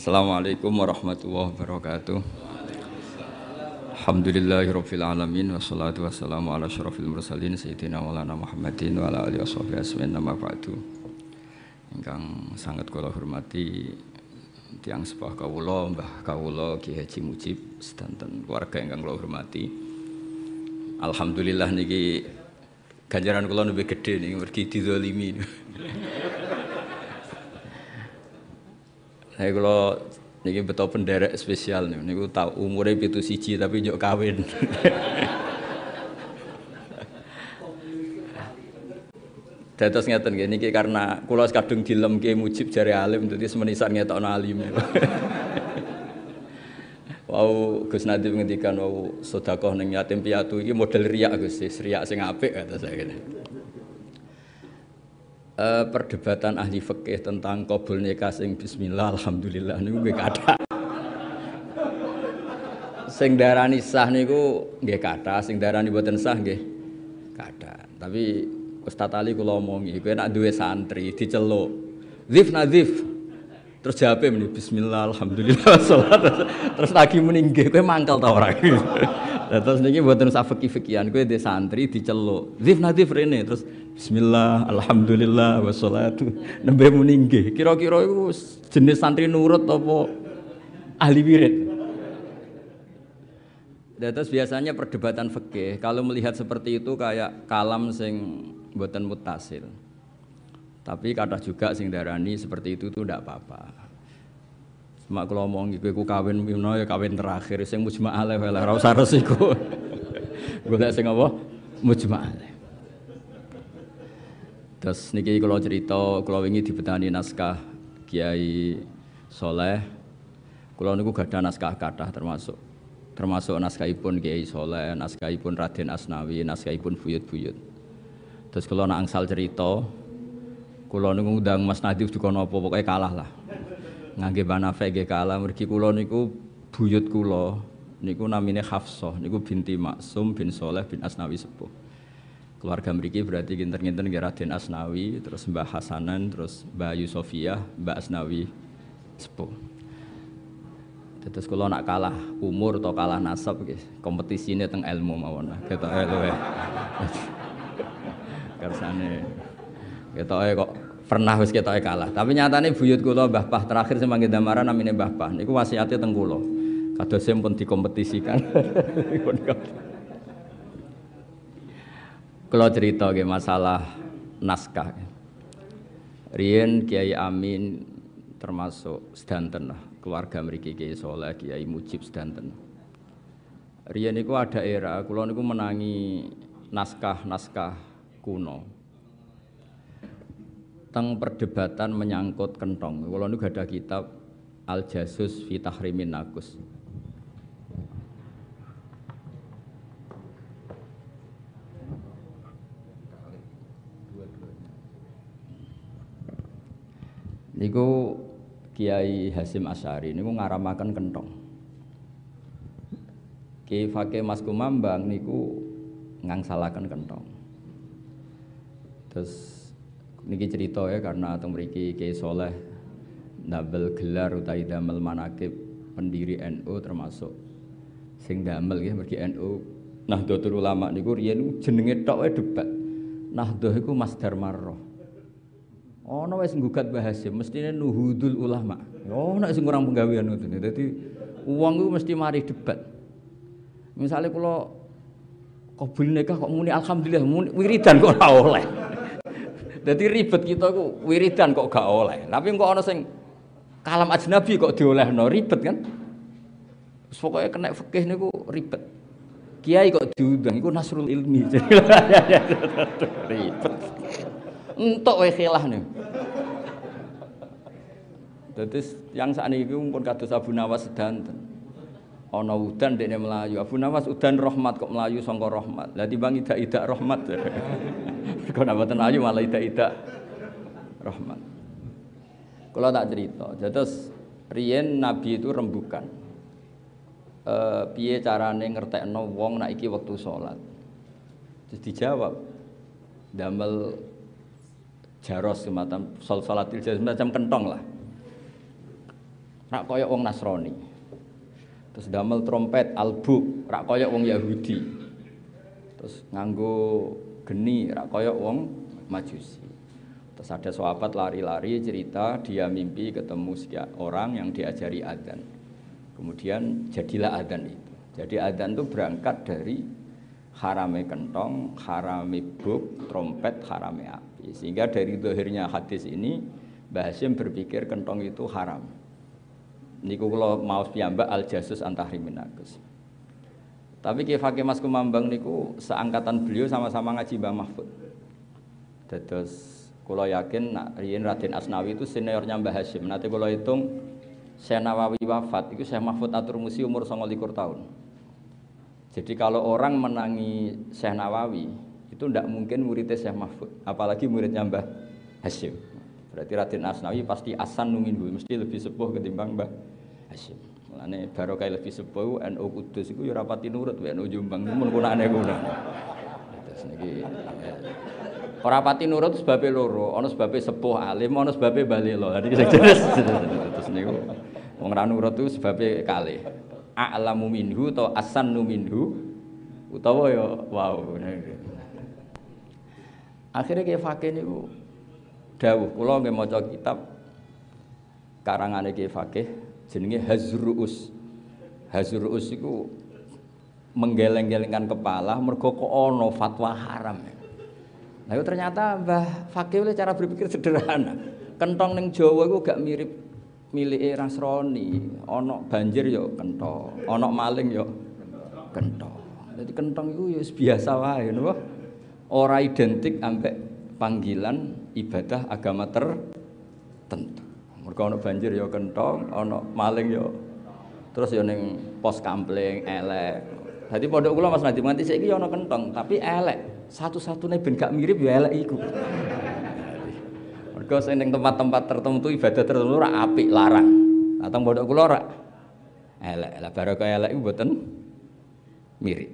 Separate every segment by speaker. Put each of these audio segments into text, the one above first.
Speaker 1: Assalamualaikum warahmatullahi wabarakatuh. Alhamdulillahirabbil alamin wassalatu wassalamu ala asyrofil mursalin sayyidina maulana Muhammadin wa ala alihi washabihi ajmain amma ba'du. Ingkang sangat kula hormati tiyang sepah kawula, Mbah kawula Ki Haji Mujib sedanten keluarga ingkang kula hormati. Alhamdulillah niki ganjaran kula nembe gedhe niki mergi dizalimi. Saya kalau niki betul penderek spesial nih, niku tahu umurnya 7 tapi njuk kawin. Dados ngeten nggih niki karena kula kadung dilemke Mujib jare alim dadi semenisan ngetokno alim. Wau Gus Nadif ngendikan wau sedekah ning yatim piatu iki model riak Gus, riak sing apik kata saya ngene. Perdebatan ahli fikih tentang qabul nikah sing bismillah alhamdulillah niku nggih kathah. Sing darani sah niku nggih kathah, sing darani mboten sah nggih kathah. Tapi Ustaz Ali kula omongi, kowe nek duwe santri diceluk, "Dzif nadzif." Terus jawabe meni bismillah alhamdulillah salat. Terus lagi muni nggih kowe mangkel ta ora? Terus niki mboten usah fikih-fikihan, kowe dhe santri diceluk, "Dzif nadzif rene." Terus bismillah, alhamdulillah, wassalatu. Nembe muni nggih. Kira-kira iku jenis santri nurut apa ahli wirid? Terus biasanya perdebatan fikih kalau melihat seperti itu kayak kalam sing mboten muttasil. Tapi kata juga sing darani seperti itu tuh ndak apa-apa. Mak kula omong iki kowe kawin mino ya kawin terakhir sing mujma' alaih wae ora usah resiko. Golek sing apa? Mujma' alaih. Terus niki kula cerita, kula wingi dibetani naskah Kiai Soleh. Kula niku gadah naskah kathah termasuk naskahipun Kiai Soleh, naskahipun Raden Asnawi, naskahipun buyut-buyut. Terus kula nak angsal cerita, kula niku ngundang Mas Nadif dikono apa pokoke kalah lah. Ngangge Banafe nggih kalah mergi kula niku buyut kula niku namine Hafsah, niku binti Maksum bin Soleh bin Asnawi sepuh. Keluarga mriki berarti kinten-kinten nggih Raden Asnawi, terus Mbah Hasanan, terus Mbah Yusofiyah, Mbah Asnawi sepuh. Terus kula nak kalah umur atau kalah nasab nggih, kompetisine teng ilmu mawon. Ketoke luwe. Kersane ketoke kok pernah wis ketoke kalah. Tapi nyatane buyut kula Mbah Pah terakhir sing mangke damaran namine Mbah Pah niku wasiate teng kula. Kadose pun dikompetisikan. Kula cerita nggih masalah naskah. Riyen Kiai Amin termasuk sedanten lah keluarga mriki Kiai Soleh, Kiai Mujib sedanten. Riyen niku ada era kula niku menangi naskah-naskah kuno. Teng perdebatan menyangkut kentong. Kula niku gadah kitab Al-Jasus fi Tahrimin Nakus. Niku Kiai Hasyim Asy'ari niku ngaramaken kentong. Ki Fakih Mas Kumambang niku ngangsalaken kentong. Terus niki cerita ya karena teng mriki Kiai Soleh ndamel gelar utawi damel manaqib pendiri NU termasuk sing damel nggih mergi NU Nahdlatul Ulama niku riyen jenenge tok wae debat. Nahdhah iku masdar marrah. Ana wis nggugat Mbah Hasyim mestine nuhudul ulama. Ana sing kurang penggawean ngoten. Dadi wong iku mesti mari debat. Misale kula qabul nikah kok muni alhamdulillah muni wiridan kok ora oleh. Dadi ribet kita ku wiridan kok gak oleh. Tapi kok ana sing kalam ajnabi kok diolehno ribet kan. Wis pokoke kena fikih niku ribet. Kiai kok diundang iku nasrul ilmi. Ribet. Entuk wae khilaf niku. Dadi yang sakniki pun kados Abu Nawas sedanten. Ana udan dekne melayu. Abu Nawas udan rahmat kok melayu sangka rahmat. Lah timbang idak-idak rahmat. Kok nek mboten melayu malah idak-idak rahmat. Kula tak cerita. Terus riyen Nabi itu rembukan. Piye carane ngertekno wong nek iki wektu salat. Terus dijawab damel jaros semacam salatil jaros semacam kentong lah. rak kaya wong Nasrani. Terus damel trompet albuk rak kaya wong Yahudi. Terus nganggo geni rak kaya wong Majusi. Terus ada sahabat lari-lari cerita dia mimpi ketemu sekian orang yang diajari adzan. Kemudian jadilah adzan itu. Jadi adzan itu berangkat dari harame kentong, harame buk, trompet, harame api. Sehingga dari zahirnya hadis ini Mbah Hasyim berpikir kentong itu haram. Niku kula maos piyambak al-jasus antahrimin nagus. Tapi Ki Fakih Mas Kumambang niku seangkatan beliau sama-sama ngaji Mbah Mahfud. Dados kula yakin nak riyen Raden Asnawi itu seniornya Mbah Hasyim. Nanti kula hitung Syekh Nawawi wafat itu Syekh Mahfud At-Turmusi umur 29 tahun. Jadi kalau orang menangi Syekh Nawawi itu tidak mungkin muridnya Syekh Mahfud, apalagi muridnya Mbah Hasyim. Berarti Raden Asnawi pasti asan numinhu, mesti lebih sepuh ketimbang Mbah Hasyim. Mulane barokah lebih sepuh NU Kudus iku ya rapati nurut wae NU Jombang mun kunane ngono. Terus niki ora pati nurut sebabe loro, ana sebabe sepuh alim, ana sebabe balelo. Dadi jelas. Terus niku wong ra nurut itu sebabe kalih. A'lamu minhu atau asannu minhu utawa ya wow. Akhirnya Ki Fakih niku dawuh kula nggih maca kitab karangane Ki Fakih jenenge Hazruus. Hazruus iku menggeleng-gelengkan kepala mergo kok ana fatwa haram. Nah itu ternyata Mbah Fakih oleh cara berpikir sederhana. Kentong ning Jawa iku gak mirip milike Nasrani, ana banjir ya kentong, ana maling ya kentong. Jadi kentong itu ya biasa wae napa? Ora identik ambek panggilan ibadah agama tertentu. Mergo ana banjir ya kentong, ana maling ya terus ya ning pos kampling elek. Dadi pondok kula Mas Nadiem nganti saiki ya ana kentong, tapi elek. Satu-satunya ben gak mirip ya elek iku. Mergo sing ning tempat-tempat tertentu ibadah tertentu ora apik larang. Atau pondok kula ora elek. Lah barokah elek iku mboten mirip.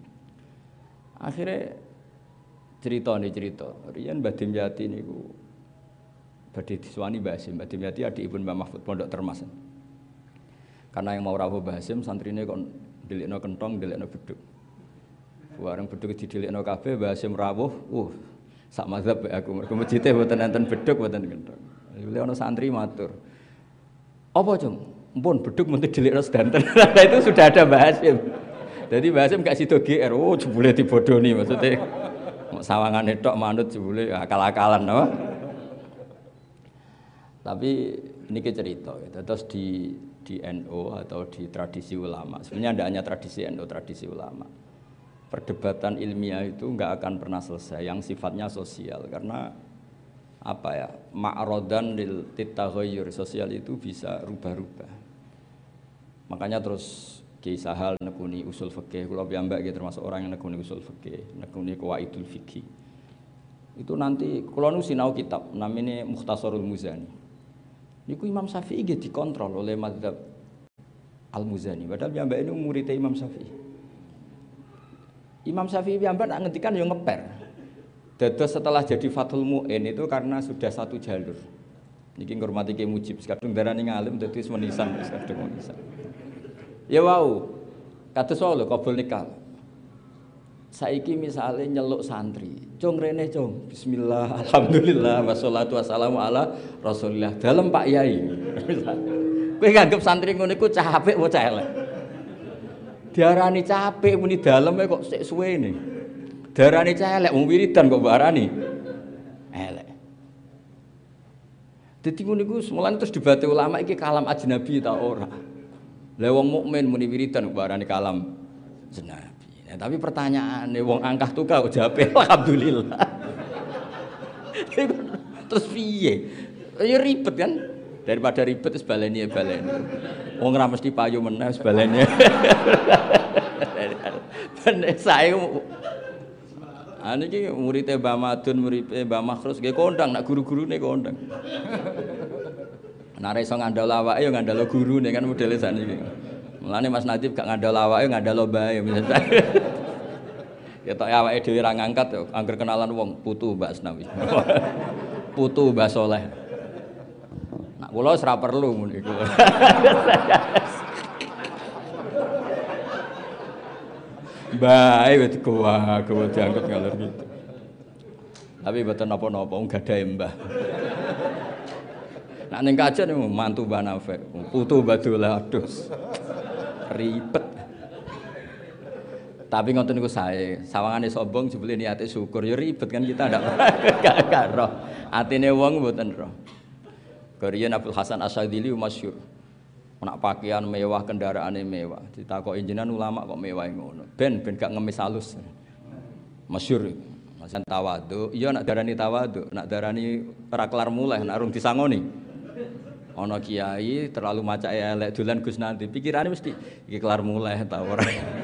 Speaker 1: Akhire cerita. Riyen Mbah Dimyati niku badhe diswani Mbah Hasyim. Mbah Dimyati adikipun Mbah Mahfud Pondok Termas. Karena yang mau rawuh Mbah Hasyim santrine kon ndelikno kentong, ndelikno bedhug. Bareng bedhug didelikno kabeh Mbah Hasyim rawuh, sak mazhab aku mergo masjide mboten enten bedhug mboten kentong. Lha ana santri matur. Apa, Cung? Mumpun bedhug mun didelikno sedanten. Nah itu sudah ada Mbah Hasyim. Jadi Mbah Hasyim gak sida GR, jebule dibodoni maksudnya. Sawangane tok manut jebule akal-akalan apa? Tapi niki cerita gitu. Terus di NU atau di tradisi ulama. Sebenarnya tidak hanya tradisi NU, tradisi ulama. Perdebatan ilmiah itu enggak akan pernah selesai yang sifatnya sosial karena apa ya? Ma'rodan lil titaghayyur sosial itu bisa rubah-rubah. Makanya terus Ki Sahal nekuni usul fikih, kula piyambak nggih termasuk orang yang nekuni usul fikih, nekuni qawaidul fikih. Itu nanti kula nu sinau kitab namanya Mukhtasarul Muzani. Niku Imam Syafi'i nggih dikontrol oleh mazhab Al-Muzani. Padahal piyambak ini murid Imam Syafi'i. Imam Syafi'i piyambak nak ngendikan yo ngeper. Dados setelah jadi Fathul Mu'in itu karena sudah satu jalur. Niki ngurmati Ki Mujib, kadung darani ngalim dadi menisan, kadung menisan. Ya wau, kados wae lho qabul nikah. Saiki misale nyeluk santri, cung rene cung, bismillah, alhamdulillah, wassalatu wassalamu ala rasulillah. Dalem Pak Yai. Kowe nganggep santri ngono iku capek apa elek? Diarani capek muni daleme kok sik suwene. Diarani elek wong wiridan kok mbok arani elek. Dadi ngono iku semulane terus dibate ulama iki kalam ajnabi ta ora. Lah wong mukmin muni wiridan kok arani kalam ajnabi. Nah, tapi pertanyaane wong angkah tukah kok jawabe alhamdulillah. Terus piye? Ya ribet kan? Daripada ribet wis baleni. Wong ora mesti payu meneh wis baleni. Ben sae niki murid Mbah Madun, murid Mbah Makhrus nggih kondang nak guru-gurune kondang. Nek ora iso ngandel awake ya ngandel gurune kan modele sakniki. Mulane Mas Nadib gak ngandel awake ngandel bae misalnya. Ya tok awake dhewe ra ngangkat ya angger kenalan wong putu Mbak Asnawi. Putu Mbah Soleh. Nak kula wis ora perlu ngono iku. Bae wis gowa diangkut ngalor gitu. Tapi mboten napa-napa wong gadahe mbah. Nak ning kajen mantu Mbah Nafek, putu Badolah adus. Ribet. Tapi ngoten niku sae, sawangane sombong jebule niate syukur ya ribet kan kita ndak roh. Atine wong mboten roh. Kariyen Abdul Hasan Asyadzili masyhur. Nak pakaian mewah, kendaraane mewah. Ditakoki jenengan ulama kok mewah ngono. Ben gak ngemis halus. Masyhur. Masan tawadhu, iya nak darani tawadhu, nak darani ora kelar muleh, nak urung disangoni. Ana kiai terlalu macake elek dolan Gus nanti, pikirane mesti iki kelar muleh ta ora.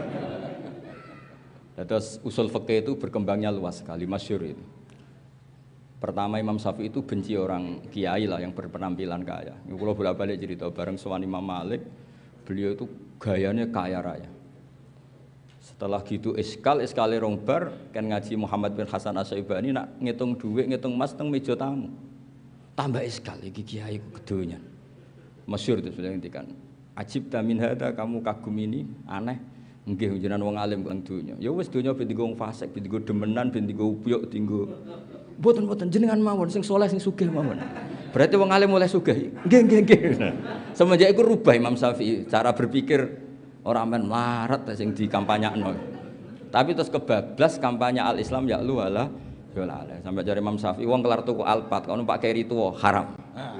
Speaker 1: Terus usul fikih itu berkembangnya luas sekali, masyhur itu. Pertama Imam Syafi'i itu benci orang kiai lah yang berpenampilan kaya. Ini kalau bolak-balik cerita bareng sowan Imam Malik, beliau itu gayanya kaya raya. Setelah gitu iskale rong bar kan ngaji Muhammad bin Hasan Asy-Syaibani nak ngitung duit, ngitung emas teng meja tamu. Tambah iskal iki kiai kedonyan. Masyhur itu sudah ngendikan. Ajib ta min hada, kamu kagum ini aneh. Nggih jenengan wong alim kang donya. Ya wis donya ben dienggo fasik, ben dienggo demenan, ben dienggo upyuk, dienggo mboten jenengan mawon sing saleh sing sugih mawon. Berarti wong alim oleh sugih. Nggih. Semenjak iku rubah Imam Syafi'i cara berpikir. Orang men melarat sing dikampanyakno. Tapi terus kebablas kampanye al-Islam ya lu ala sampai jare Imam Syafi'i wong kelar tuku Alphard kono Pak Keri tuwa haram.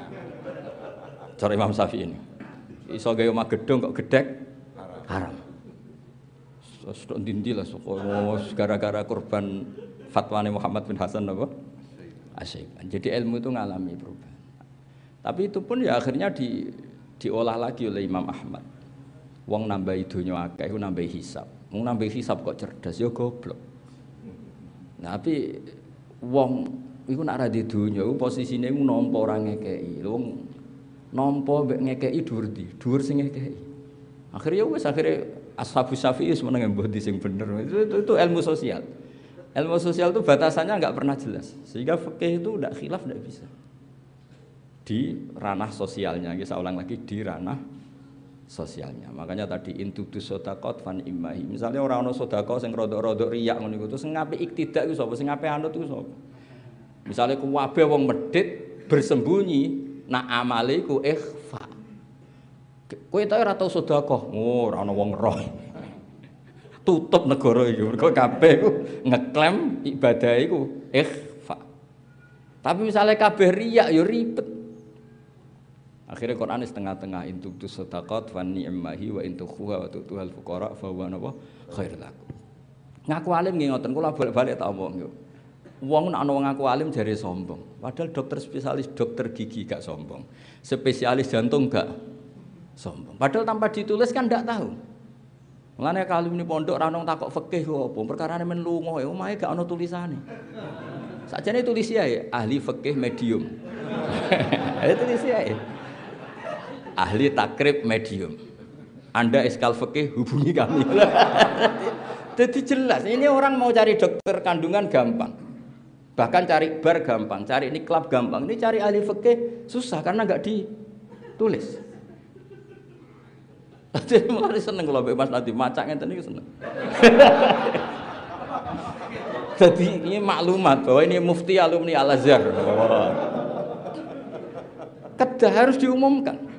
Speaker 1: Cara Imam Syafi'i ini. Iso gawe omah gedung kok gedhek haram. Sesuk ndi lah gara-gara korban fatwane Muhammad bin Hasan apa? Asy-Syaibani. Jadi ilmu itu ngalami perubahan. Tapi itu pun ya akhirnya diolah lagi oleh Imam Ahmad. Wong nambahi donya akeh iku nambahi hisab. Wong nambahi hisab kok cerdas ya goblok. Nah, tapi wong iku nek ora di donya iku posisine iku nampa ora ngekeki. Wong nampa mbek ngekeki dhuwur ndi? Dhuwur sing ngekeki. Akhire ya wis Ashabus Syafi'i wis meneng mbah di sing bener. Itu ilmu sosial. Ilmu sosial itu batasannya enggak pernah jelas. Sehingga fikih itu ndak khilaf ndak bisa. Di ranah sosialnya, saya ulang lagi di ranah sosialnya. Makanya tadi intutu sodakot fan imahi. Misalnya orang ono sodakot sing rodok-rodok riak ngono iku terus ngapi iktidak iku sapa? Sing ngapi anut iku sapa? Misalnya kuwabe wong medhit bersembunyi nak amale iku ikhfa. Kowe ta ora tau sedekah. Oh, ora ana wong roh. Tutup negara iki. Mergo kabeh iku ngeklaim ibadah iku ikhfa. Tapi misalnya kabeh riak ya ribet. Akhirnya Quran setengah-tengah intutu sedekah wa ni'mahi wa intukhuha wa tu'tuhal fuqara fa huwa khairul lakum. Ngaku alim nggih ngoten kula bolak-balik tak omong yo. Wong nek ana wong ngaku alim jare sombong. Padahal dokter spesialis dokter gigi gak sombong. Spesialis jantung gak sombong. Padahal tanpa ditulis kan ndak tahu. Mulane kalau ini pondok ra ono takok fikih ku apa? Perkarane men lunga ya omahe gak ono tulisane. Sakjane tulis ya ahli fikih medium. Itu tulis ya. Ahli takrib medium. Anda iskal fikih hubungi kami. Jadi jelas ini orang mau cari dokter kandungan gampang. Bahkan cari bar gampang, cari niklab gampang. Ini cari ahli fikih susah karena enggak ditulis. Jadi mulai seneng kalau Mas Nadiem macak ngeten iki seneng. Jadi ini maklumat bahwa ini mufti alumni Al-Azhar. Kedah harus diumumkan.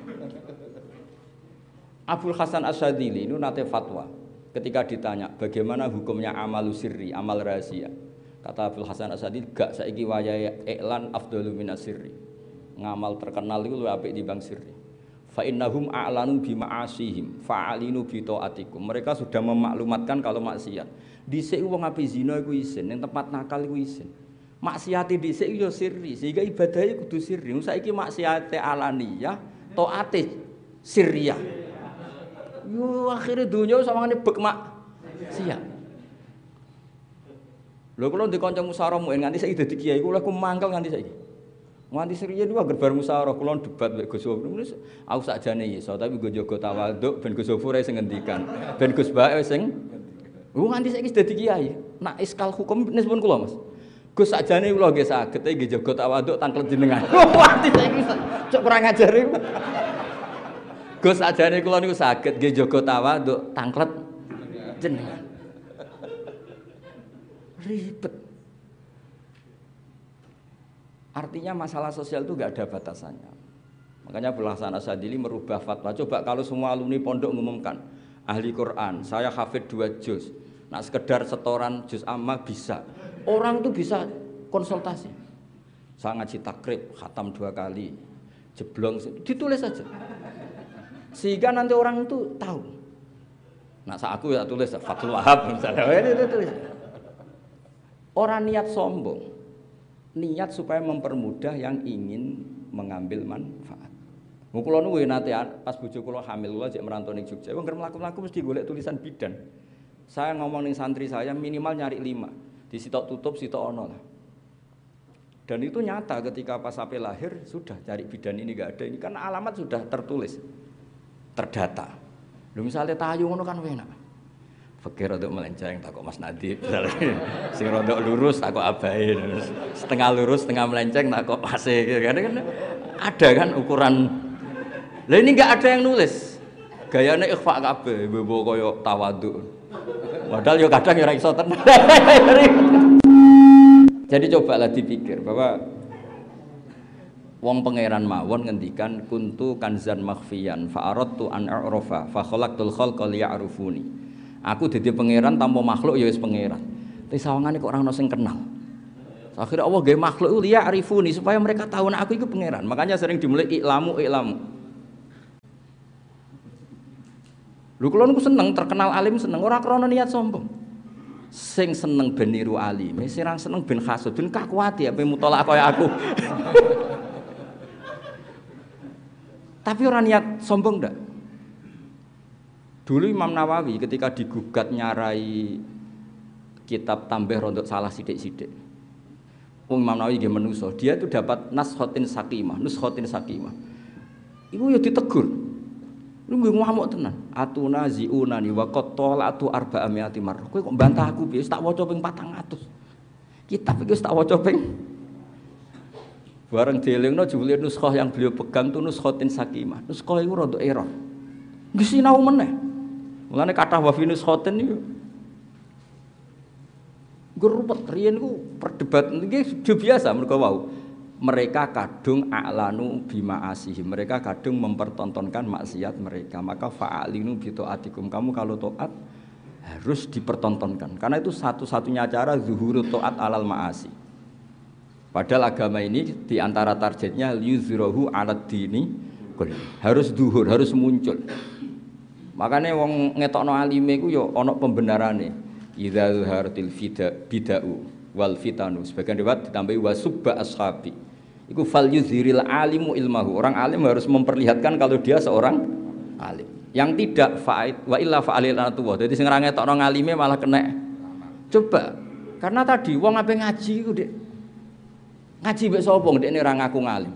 Speaker 1: Abdul Hasan Asy-Syaadzili itu nate fatwa ketika ditanya bagaimana hukumnya amalu sirri, amal rahasia. Kata Abdul Hasan Asy-Syaadzili, gak saiki wayahe iklan afdalu minas sirri. Ngamal terkenal itu luwih apik dibanding sirri. Fa innahum a'lanu bi ma'asihim fa'alinu bi taatikum. Mereka sudah memaklumatkan kalau maksiat. Dhisik wong ape zina iku isin, ning tempat nakal iku isin. Maksiate dhisik yo sirri, sehingga ibadahe kudu sirri. Saiki maksiate alaniyah, taate sirriyah. Yo akhire donya sawangane bek maksiat. Lho kula ndek kanca musyawarah muen nganti saiki dadi kiai kula ku mangkel nganti saiki. Nganti sriyen niku anggere bar musyawarah kula debat mek Gus Gofur. Aku sakjane iso tapi nggo jaga tawaduk ben Gus Gofur sing ngendikan. Ben Gus Bae sing nganti saiki dadi kiai. Nak iskal hukum nipun kula Mas. Gus sakjane kula nggih saged nggih jaga tawaduk tangklet jenengan. Wah, saiki cok kurang ajar iku. Gus sakjane kula niku saged nggih jaga tawaduk tangklet jenengan. Ribet. Artinya masalah sosial itu enggak ada batasannya. Makanya Abdul Hasan Asyadzili merubah fatwa. Coba kalau semua alumni pondok mengumumkan ahli Quran, saya hafid 2 juz. Nah, sekedar setoran juz amma bisa. Orang tuh bisa konsultasi. Saya ngaji takrib, khatam 2 kali, jeblong, ditulis saja. Sehingga nanti orang itu tahu. Nah, saat aku ya tulis Fathul Wahab misalnya, itu tulis. Orang niat sombong, niat supaya mempermudah yang ingin mengambil manfaat. Kula nu nate pas bojo kula hamil kula jek merantau ning Jogja. Wong ngerem laku-laku mesti golek tulisan bidan. Saya ngomong ning santri saya minimal nyari 5. Di sitok tutup, sitok ono lah. Dan itu nyata ketika pas sampai lahir sudah cari bidan ini enggak ada. Ini kan alamat sudah tertulis, terdata. Lho misalnya tayu ngono kan enak. Fakir untuk melenceng takut Mas Nadib. Sing rodok lurus takut abahe. Setengah lurus, setengah melenceng takut Mase. Kan ada kan ukuran. Lah ini enggak ada yang nulis. Gayane ikhfa kabeh, mbok koyo tawaduk. Padahal yo kadang ora iso tenan. Jadi cobalah dipikir bahwa wong pangeran mawon ngendikan kuntu kanzan makhfiyan fa aradtu an a'rafa fa khalaqtul khalqa liya'rufuni. Aku dadi pangeran tanpa makhluk ya wis pangeran. Tapi sawangane kok ora ono sing kenal. Akhirnya Allah gawe makhluk liya'rifuni supaya mereka tahu nek aku iku pangeran. Makanya sering dimulai iklamu. Lho kula niku seneng terkenal alim seneng ora krana niat sombong. Sing seneng ben niru alime, sing seneng ben hasud, ben kakuati ape mutolak kaya aku. Tapi orang niat sombong ndak. Dulu Imam Nawawi ketika digugat nyarai kitab tambah rontok salah sithik-sithik. Imam Nawawi nggih menuso, dia itu dapat nuskhatin sakimah. Iku ya ditegur. Lu nggih ngamuk tenan. Atuna ziunani wa qad talatu 400 marrah. Kowe kok bantah aku piye? Tak waca ping 400. Kitab iki wis tak waca ping. Bareng dielingno jebule nuskhah yang beliau pegang itu nuskhatin sakimah. Nuskhah iku rada error. Nggih sinau meneh. Mulane kathah wa fi nuskhatin niku. Gerupet riyen ku perdebatan iki biasa mergo wau. Mereka kadung a'lanu bima asihi, mereka kadung mempertontonkan maksiat mereka. Maka fa'alinu bi taatikum, kamu kalau taat harus dipertontonkan karena itu satu-satunya cara zuhuru taat alal ma'asi. Padahal agama ini di antara targetnya yuzrahu 'alad dini harus zuhur, harus muncul. Makanya wong ngetokno alime iku ya ana pembenarane. Idza zuharatil bid'u wal fitanu, sebagian riwayat ditambahi wasubba ashabi. Iku fal yuzhiril alimu ilmahu. Orang alim harus memperlihatkan kalau dia seorang alim. Yang tidak fa'id wa illa fa'alil anatuwah. Jadi sing ora ngetokno ngalime malah kena. Coba. Karena tadi wong ape ngaji iku Dik. Ngaji mbek sapa ndekne ora ngaku ngalim.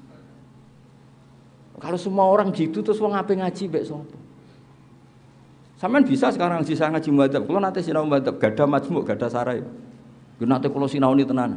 Speaker 1: Kalau semua orang gitu terus wong ape ngaji mbek sapa? Sampeyan bisa sekarang sisa ngaji madzhab. Kulo nate sinau madzhab, gadah majmuk, gadah sarai. Yo nate kulo sinaoni tenan.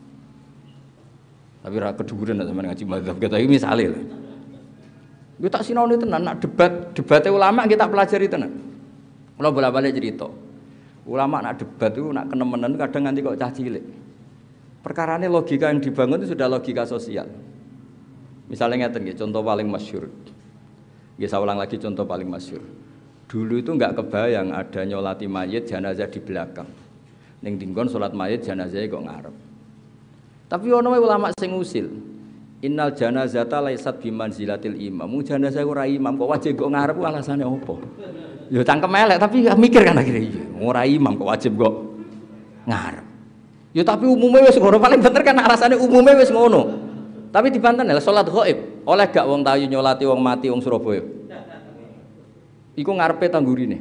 Speaker 1: Tapi ra keduguran nek sampeyan ngaji madzhab kata iki misale lho. Yo tak sinaoni tenan nak debate ulama kita pelajari tenan. Kulo bolak-balik cerita. Ulama nak debat itu nak kenemenan kadang nganti kok cah cilik. Perkarane logika yang dibangun itu sudah logika sosial. Misalnya ngeten nggih, contoh paling masyhur. Nggih saya ulang lagi contoh paling masyhur. Dulu itu enggak kebayang ada nyolati mayit jenazah di belakang. Ning dinggon salat mayit jenazahnya kok ngarep. Tapi ono ulama sing usil. Innal janazata laisat bimanzilatil imam. Jenazah ora imam kok wajib kok ngarep alasane opo? Ya cangkem elek tapi mikir kan akhirnya iya. Ora imam kok wajib kok ngarep. Ya tapi umumnya wis ngono, paling bener kan alasane umumnya wis ngono. Tapi dibanten lha salat ghaib. Oleh gak wong tayu nyolati wong mati wong Surabaya? Iku ngarepe ta gurine?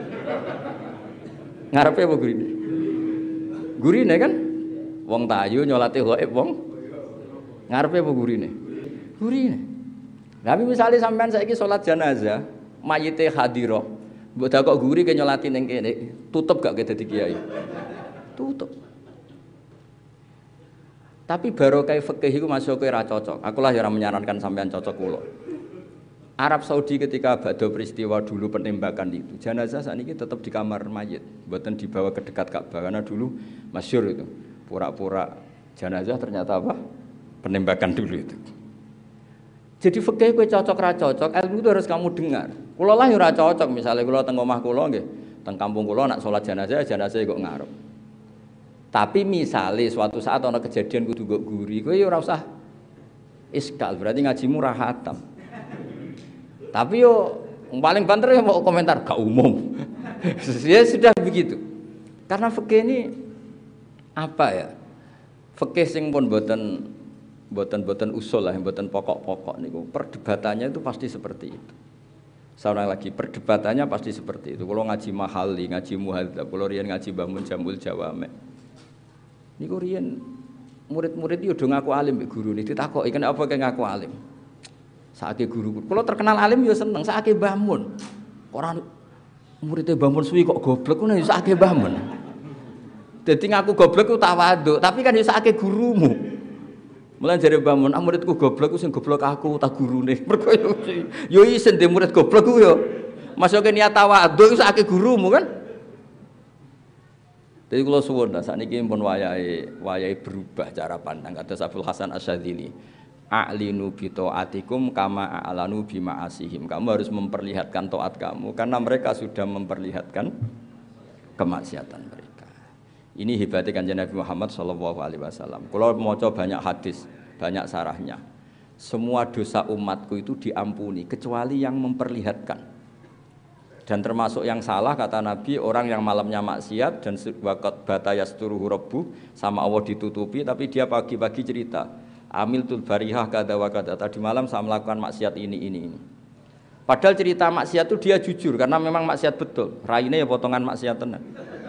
Speaker 1: Ngarepe apa gurine? Gurine kan? Wong tayu nyolati ghaib wong ngarepe apa gurine? Gurine. Tapi misalnya sampean saiki salat jenazah, mayite hadirah. Mbok dak kok guri ke nyolati ning kene, tutup gak ke dadi kiai? Tutup. Tapi barokah fikih iku masuk kowe ra cocok. Aku lah ya ora menyarankan sampean cocok kula. Arab Saudi ketika badhe peristiwa dulu penembakan itu, jenazah saat ini tetap di kamar mayit, mboten dibawa ke dekat Ka'bah karena dulu masyhur itu. Pura-pura jenazah ternyata apa? Penembakan dulu itu. Jadi fikih kowe cocok ra cocok, ilmu itu harus kamu dengar. Kula lah ya ora cocok, misalnya kula teng omah kula nggih, teng kampung kula nak salat jenazah kok ngarep. Tapi misalnya suatu saat ada kejadian kudu nggo guri, kowe ya ora usah iskal, berarti ngajimu ra hatam. Tapi yo paling banter ya mau komentar gak umum. Ya sudah begitu. Karena fikih ini apa ya? Fikih sing pun boten usul lah, boten pokok-pokok niku. Perdebatannya itu pasti seperti itu. Seorang lagi perdebatannya pasti seperti itu. Kalau ngaji mahali, ngaji muhadzab, kalau riyen ngaji bangun Jamul Jawame. Niku riyen murid-murid yo do ngaku alim mbek gurune ditakoki kenapa kok ngaku alim. Saake guru. Kalau terkenal alim yo seneng, saake Mbah Mun. Ora muridé Mbah Mun suwi kok goblok ngono yo saake Mbah Mun. Dadi ngaku goblok ku tawadhu, tapi kan yo saake gurumu. Mulane jare Mbah Mun, muridku goblok ku sing goblok aku ta gurune. Mergo yo isin de murid goblok ku yo. Masuke niat tawadhu iku saake gurumu kan. Jadi kalau suwun lah, saat ini pun wayai berubah cara pandang. Kata Abdul Hasan Asyadzili, a'linu bi ta'atikum kama a'lanu bi ma'asihim. Kamu harus memperlihatkan taat kamu karena mereka sudah memperlihatkan kemaksiatan mereka. Ini hebatnya Kanjeng Nabi Muhammad sallallahu alaihi wasallam. Kalau maca banyak hadis, banyak sarahnya. Semua dosa umatku itu diampuni kecuali yang memperlihatkan. Dan termasuk yang salah kata Nabi orang yang malamnya maksiat dan waqat batayasturuhu rabbu sama Allah ditutupi tapi dia pagi-pagi cerita amiltul barihah kada wa kada tadi malam saya melakukan maksiat ini. Padahal cerita maksiat itu dia jujur karena memang maksiat betul. Raine ya potongan maksiat tenan.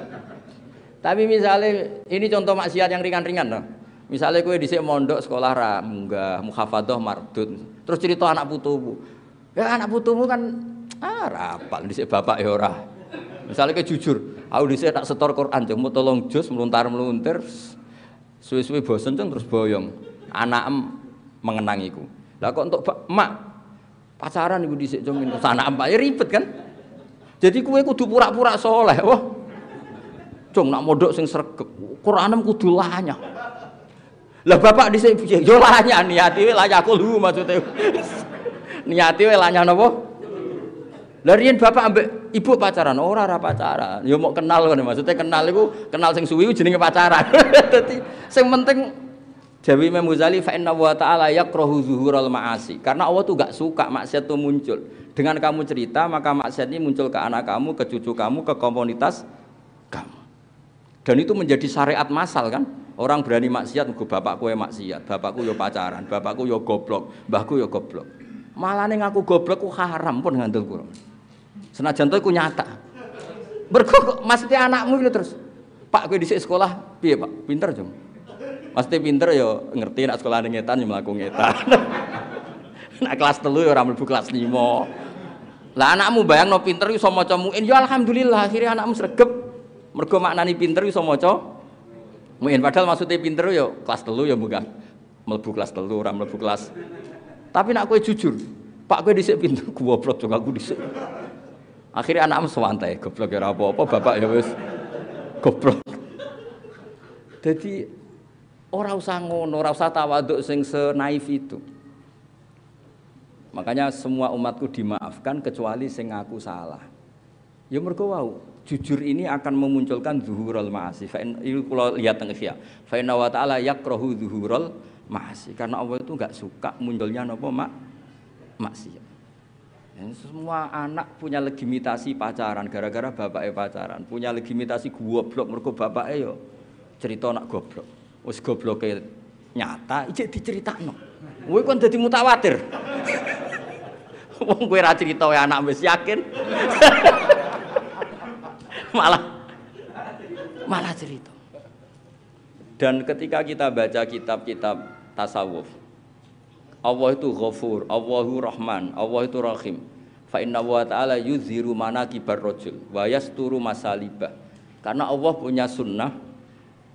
Speaker 1: Tapi misalnya ini contoh maksiat yang ringan-ringan loh. Misalnya kowe dhisik mondok sekolah ra munggah muhafadzah mardud terus cerita anak putumu. Ya anak putumu kan rapal dhisik bapak ya ora. Misale ke jujur, aku dhisik tak setor Quran cuma tolong juz meluntar-meluntir suwe-suwe bosen terus boyong. Anak mengenang iku. Lah kok untuk mak pacaran iku dhisik cung anak Pak ya ribet kan. Jadi kowe kudu pura-pura soleh. Wah. Cung nak mondok sing sregep, Quranem kudu lanyah. Lah bapak dhisik yo lanyah niati wae layakul maksude. Niati wae lanyah napa? Lah riyen bapak ambek ibu pacaran, ora pacaran. Ya mau kenal kan maksudnya kenal iku kenal sing suwi jenenge pacaran. Dadi sing penting Jawi Imam Ghazali fa inna wa ta'ala yakrahu zuhural ma'asi. Karena Allah tuh gak suka maksiat itu muncul. Dengan kamu cerita maka maksiat ini muncul ke anak kamu, ke cucu kamu, ke komunitas kamu. Dan itu menjadi syariat massal kan. Orang berani maksiat nggo bapakku ya maksiat, bapakku ya pacaran, bapakku ya goblok, mbahku ya goblok. Malane ngaku goblok ku haram pun ngandel kula. Senajan to iku nyata. Mergo maksudnya anakmu itu terus. Pak kowe dhisik sekolah piye, Pak? Pinter, Jung. Pasti pinter ya ngerti nak sekolah ning ngetan ya mlaku ngetan. Nak kelas 3 ya ora mlebu kelas 5. Lah anakmu bayangno pinter iso maca muin ya alhamdulillah akhirnya anakmu sregep. Mergo maknani pinter iso maca muin padahal maksudnya pinter ya kelas 3 ya munggah mlebu kelas 3 ora mlebu kelas. Tapi nak kowe jujur, Pak kowe dhisik pinter goblok Jung aku dhisik. Akhirnya anakmu sewantai, goblok ya apa-apa, bapak ya wis goblok. Jadi ora usah ngono, ora usah tawaduk sing senaif itu. Makanya semua umatku dimaafkan kecuali sing ngaku salah. Ya mergo wau, jujur ini akan memunculkan zuhurul ma'asi. Fa ini kula lihat teng Ihya. Fa inna wa ta'ala yakrahu zuhurul ma'asi. Karena Allah itu enggak suka munculnya napa maksiat. Semua anak punya legitimasi pacaran gara-gara bapaknya pacaran, punya legitimasi goblok mergo bapaknya yo cerita nak goblok. Wis gobloke nyata ijek diceritakno. Kowe kon dadi mutawatir. Wong kowe ra cerita wae anak wis yakin. malah cerita. Dan ketika kita baca kitab-kitab tasawuf, Allah itu Ghafur, Allahu Rahman, Allah itu Rahim. Fa inna wa ta'ala yuzhiru manaqibar rajul wa yasturu masalibah. Karena Allah punya sunnah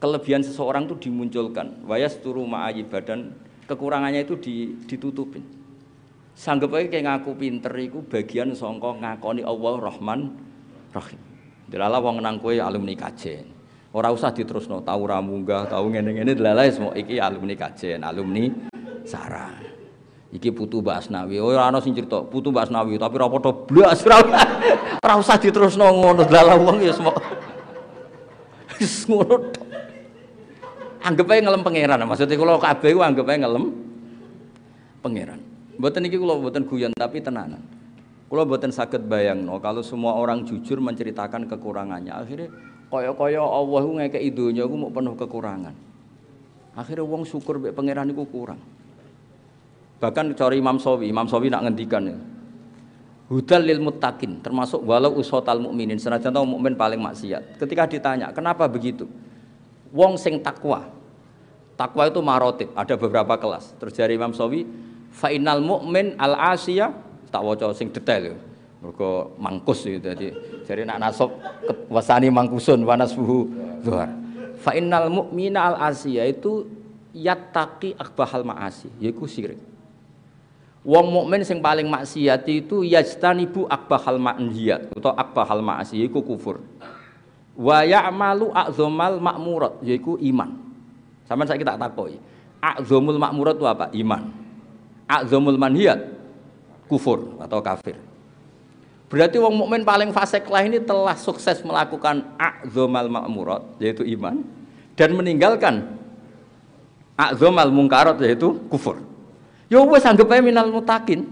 Speaker 1: kelebihan seseorang itu dimunculkan. Wayasturu ma'ayiba dan kekurangannya itu ditutupin. Sanggep ae kayak ngaku pinter iku bagian sangka ngakoni Allah Rahman Rahim. Delala wong nang kowe alumni kajen. Ora usah diterusno, tau ra munggah, tau ngene-ngene delalae semua iki alumni kajen, alumni sarang. Iki putu Mbak Asnawi. Oh ora ana sing crita putu Mbak Asnawi, tapi ora padha blas ora usah diterusno ngono delala wong ya semua. Wis ngono. Anggap ae ngelem pangeran. Maksudnya kula kabeh ku anggap ae ngelem pangeran. Mboten iki kula mboten guyon tapi tenanan. Kula mboten saged bayangno kalau semua orang jujur menceritakan kekurangannya. Akhirnya kaya-kaya Allah ku ngekeki donya ku mung penuh kekurangan. Akhirnya wong syukur mek pangeran iku kurang. Bahkan cara Imam Sawi nak ngendikan ya. Hudal lil muttaqin termasuk walau usotal mukminin senajan tau mukmin paling maksiat. Ketika ditanya, "Kenapa begitu?" Wong sing takwa. Takwa itu marotib, ada beberapa kelas. Terus dari Imam Sawi, fa innal mu'min al-asiyah tak waca sing detail. Mergo mangkus gitu dadi jare nak nasab wasani mangkusun wanasbuhu zuhar. Fa innal mu'mina al-asiyah itu yattaqi akbahal ma'asi, yaiku syirik. Wong mukmin sing paling maksiat itu yajtanibu akbahal ma'nhiyat atau akbahal ma'asi, yaiku kufur. Wa ya'malu a'dzamal ma'murat, yaiku iman. Sampeyan saiki tak takoki. A'dzamul ma'murat itu apa? Iman. A'dzamul manhiyat kufur atau kafir. Berarti wong mukmin paling fasik lah ini telah sukses melakukan a'dzamal ma'murat yaitu iman dan meninggalkan a'dzamal mungkarat yaitu kufur. Ya wis anggap ae minal mutakin.